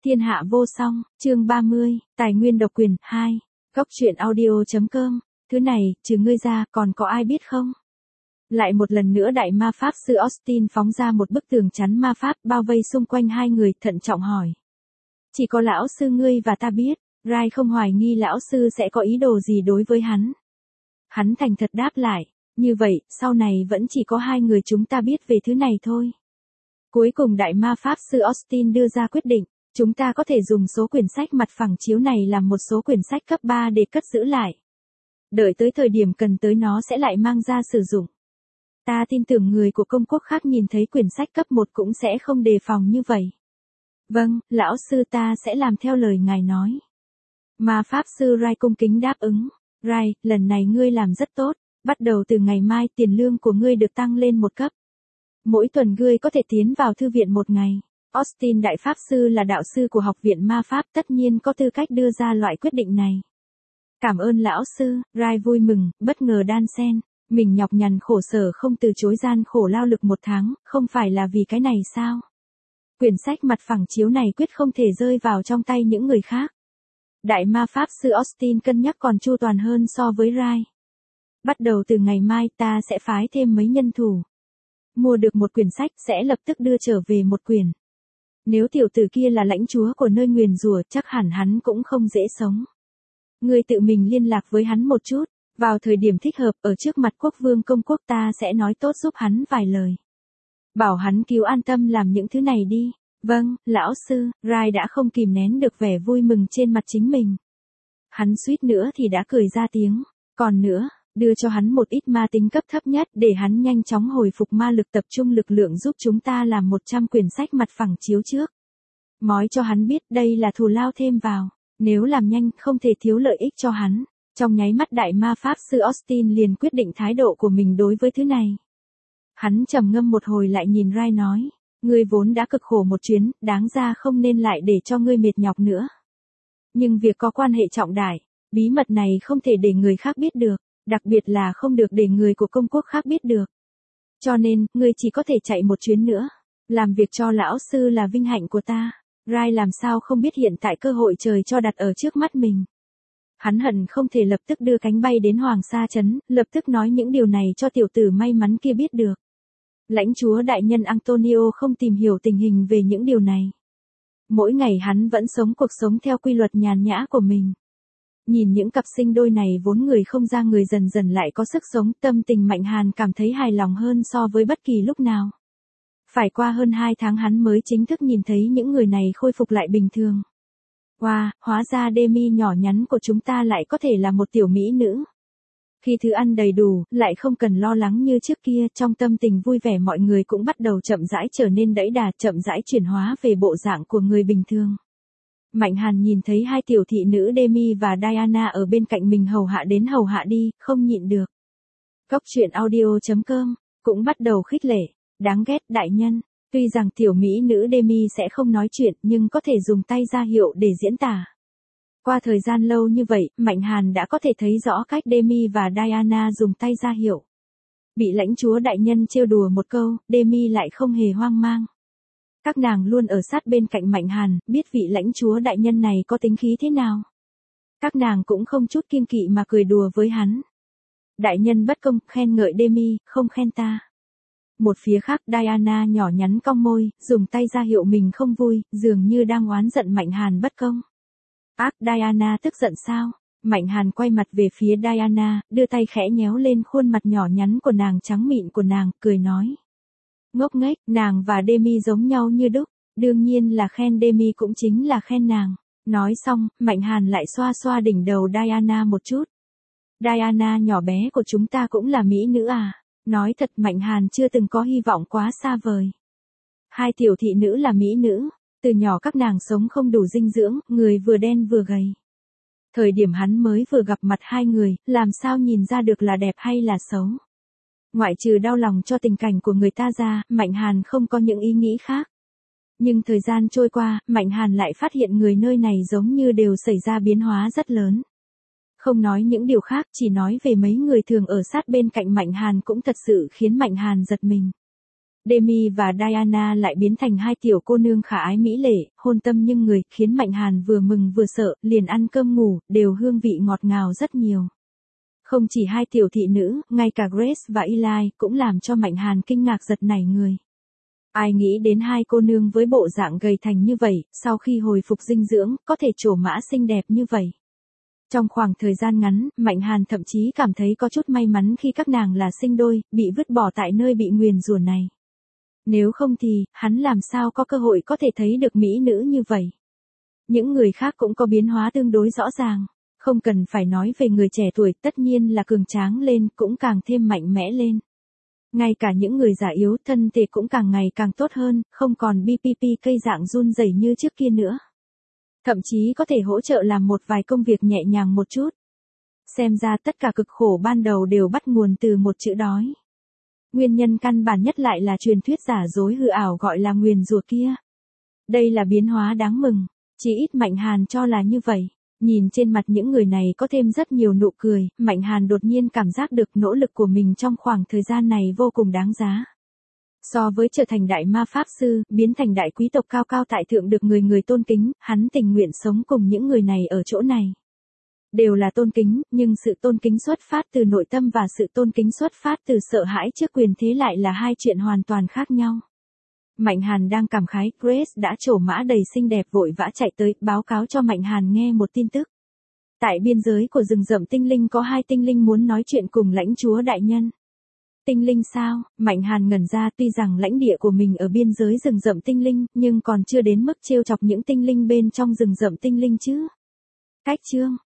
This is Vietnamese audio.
Thiên hạ vô song, chương 30, tài nguyên độc quyền, 2. Góc truyện audio.com, thứ này, trừ ngươi ra, còn có ai biết không? Lại một lần nữa đại ma pháp sư Austin phóng ra một bức tường chắn ma pháp bao vây xung quanh hai người, thận trọng hỏi. Chỉ có lão sư ngươi và ta biết, Rai không hoài nghi lão sư sẽ có ý đồ gì đối với hắn. Hắn thành thật đáp lại, như vậy, sau này vẫn chỉ có hai người chúng ta biết về thứ này thôi. Cuối cùng đại ma pháp sư Austin đưa ra quyết định, chúng ta có thể dùng số quyển sách mặt phẳng chiếu này làm một số quyển sách cấp 3 để cất giữ lại. Đợi tới thời điểm cần tới nó sẽ lại mang ra sử dụng. Ta tin tưởng người của công quốc khác nhìn thấy quyển sách cấp 1 cũng sẽ không đề phòng như vậy. Vâng, lão sư ta sẽ làm theo lời ngài nói. Ma pháp sư Rai cung kính đáp ứng. Rai, lần này ngươi làm rất tốt, bắt đầu từ ngày mai tiền lương của ngươi được tăng lên một cấp. Mỗi tuần ngươi có thể tiến vào thư viện một ngày. Austin đại pháp sư là đạo sư của học viện ma pháp tất nhiên có tư cách đưa ra loại quyết định này. Cảm ơn lão sư, Rai vui mừng, bất ngờ đan xen. Mình nhọc nhằn khổ sở không từ chối gian khổ lao lực một tháng, không phải là vì cái này sao? Quyển sách mặt phẳng chiếu này quyết không thể rơi vào trong tay những người khác. Đại ma pháp sư Austin cân nhắc còn chu toàn hơn so với Rai. Bắt đầu từ ngày mai ta sẽ phái thêm mấy nhân thủ. Mua được một quyển sách sẽ lập tức đưa trở về một quyển. Nếu tiểu tử kia là lãnh chúa của nơi nguyền rủa chắc hẳn hắn cũng không dễ sống. Ngươi tự mình liên lạc với hắn một chút, vào thời điểm thích hợp ở trước mặt quốc vương công quốc ta sẽ nói tốt giúp hắn vài lời. Bảo hắn cứu an tâm làm những thứ này đi. Vâng, lão sư, Rai đã không kìm nén được vẻ vui mừng trên mặt chính mình. Hắn suýt nữa thì đã cười ra tiếng. Còn nữa, đưa cho hắn một ít ma tính cấp thấp nhất để hắn nhanh chóng hồi phục ma lực tập trung lực lượng giúp chúng ta làm 100 quyển sách mặt phẳng chiếu trước. Nói cho hắn biết đây là thù lao thêm vào, nếu làm nhanh không thể thiếu lợi ích cho hắn. Trong nháy mắt đại ma pháp sư Austin liền quyết định thái độ của mình đối với thứ này. Hắn trầm ngâm một hồi lại nhìn Rai nói, ngươi vốn đã cực khổ một chuyến, đáng ra không nên lại để cho ngươi mệt nhọc nữa. Nhưng việc có quan hệ trọng đại, bí mật này không thể để người khác biết được, đặc biệt là không được để người của công quốc khác biết được. Cho nên, ngươi chỉ có thể chạy một chuyến nữa. Làm việc cho lão sư là vinh hạnh của ta. Rai làm sao không biết hiện tại cơ hội trời cho đặt ở trước mắt mình. Hắn hận không thể lập tức đưa cánh bay đến Hoàng Sa Trấn, lập tức nói những điều này cho tiểu tử may mắn kia biết được. Lãnh chúa đại nhân Antonio không tìm hiểu tình hình về những điều này. Mỗi ngày hắn vẫn sống cuộc sống theo quy luật nhàn nhã của mình. Nhìn những cặp sinh đôi này vốn người không ra người dần dần lại có sức sống, tâm tình Mạnh Hàn cảm thấy hài lòng hơn so với bất kỳ lúc nào. Phải qua hơn 2 tháng hắn mới chính thức nhìn thấy những người này khôi phục lại bình thường. Wow, hóa ra Demi nhỏ nhắn của chúng ta lại có thể là một tiểu mỹ nữ. Khi thứ ăn đầy đủ, lại không cần lo lắng như trước kia, trong tâm tình vui vẻ mọi người cũng bắt đầu chậm rãi trở nên đẫy đà, chậm rãi chuyển hóa về bộ dạng của người bình thường. Mạnh Hàn nhìn thấy hai tiểu thị nữ Demi và Diana ở bên cạnh mình hầu hạ đến hầu hạ đi, không nhịn được. Góc truyện audio.com, cũng bắt đầu khích lệ, đáng ghét đại nhân. Tuy rằng tiểu mỹ nữ Demi sẽ không nói chuyện nhưng có thể dùng tay ra hiệu để diễn tả. Qua thời gian lâu như vậy, Mạnh Hàn đã có thể thấy rõ cách Demi và Diana dùng tay ra hiệu. Bị lãnh chúa đại nhân trêu đùa một câu, Demi lại không hề hoang mang. Các nàng luôn ở sát bên cạnh Mạnh Hàn, biết vị lãnh chúa đại nhân này có tính khí thế nào. Các nàng cũng không chút kiêng kỵ mà cười đùa với hắn. Đại nhân bất công, khen ngợi Demi, không khen ta. Một phía khác Diana nhỏ nhắn cong môi, dùng tay ra hiệu mình không vui, dường như đang oán giận Mạnh Hàn bất công. Ác, Diana tức giận sao? Mạnh Hàn quay mặt về phía Diana, đưa tay khẽ nhéo lên khuôn mặt nhỏ nhắn của nàng trắng mịn của nàng, cười nói. Ngốc nghếch, nàng và Demi giống nhau như đúc, đương nhiên là khen Demi cũng chính là khen nàng. Nói xong, Mạnh Hàn lại xoa xoa đỉnh đầu Diana một chút. Diana nhỏ bé của chúng ta cũng là mỹ nữ à? Nói thật Mạnh Hàn chưa từng có hy vọng quá xa vời. Hai tiểu thị nữ là mỹ nữ, từ nhỏ các nàng sống không đủ dinh dưỡng, người vừa đen vừa gầy. Thời điểm hắn mới vừa gặp mặt hai người, làm sao nhìn ra được là đẹp hay là xấu. Ngoại trừ đau lòng cho tình cảnh của người ta ra, Mạnh Hàn không có những ý nghĩ khác. Nhưng thời gian trôi qua, Mạnh Hàn lại phát hiện người nơi này giống như đều xảy ra biến hóa rất lớn. Không nói những điều khác, chỉ nói về mấy người thường ở sát bên cạnh Mạnh Hàn cũng thật sự khiến Mạnh Hàn giật mình. Demi và Diana lại biến thành hai tiểu cô nương khả ái mỹ lệ, hôn tâm nhưng người, khiến Mạnh Hàn vừa mừng vừa sợ, liền ăn cơm ngủ, đều hương vị ngọt ngào rất nhiều. Không chỉ hai tiểu thị nữ, ngay cả Grace và Eli cũng làm cho Mạnh Hàn kinh ngạc giật nảy người. Ai nghĩ đến hai cô nương với bộ dạng gầy thành như vậy, sau khi hồi phục dinh dưỡng, có thể trổ mã xinh đẹp như vậy. Trong khoảng thời gian ngắn, Mạnh Hàn thậm chí cảm thấy có chút may mắn khi các nàng là sinh đôi, bị vứt bỏ tại nơi bị nguyền rủa này. Nếu không thì, hắn làm sao có cơ hội có thể thấy được mỹ nữ như vậy. Những người khác cũng có biến hóa tương đối rõ ràng. Không cần phải nói về người trẻ tuổi, tất nhiên là cường tráng lên, cũng càng thêm mạnh mẽ lên. Ngay cả những người già yếu, thân thể cũng càng ngày càng tốt hơn, không còn BPP cây dạng run rẩy như trước kia nữa. Thậm chí có thể hỗ trợ làm một vài công việc nhẹ nhàng một chút. Xem ra tất cả cực khổ ban đầu đều bắt nguồn từ một chữ đói. Nguyên nhân căn bản nhất lại là truyền thuyết giả dối hư ảo gọi là nguyền rủa kia. Đây là biến hóa đáng mừng, chỉ ít Mạnh Hàn cho là như vậy. Nhìn trên mặt những người này có thêm rất nhiều nụ cười, Mạnh Hàn đột nhiên cảm giác được nỗ lực của mình trong khoảng thời gian này vô cùng đáng giá. So với trở thành đại ma pháp sư, biến thành đại quý tộc cao cao tại thượng được người người tôn kính, hắn tình nguyện sống cùng những người này ở chỗ này. Đều là tôn kính, nhưng sự tôn kính xuất phát từ nội tâm và sự tôn kính xuất phát từ sợ hãi trước quyền thế lại là hai chuyện hoàn toàn khác nhau. Mạnh Hàn đang cảm khái, Grace đã trổ mã đầy xinh đẹp vội vã chạy tới, báo cáo cho Mạnh Hàn nghe một tin tức. Tại biên giới của rừng rậm tinh linh có hai tinh linh muốn nói chuyện cùng lãnh chúa đại nhân. Tinh linh sao? Mạnh Hàn ngẩn ra, tuy rằng lãnh địa của mình ở biên giới rừng rậm tinh linh, nhưng còn chưa đến mức trêu chọc những tinh linh bên trong rừng rậm tinh linh chứ. Cách chương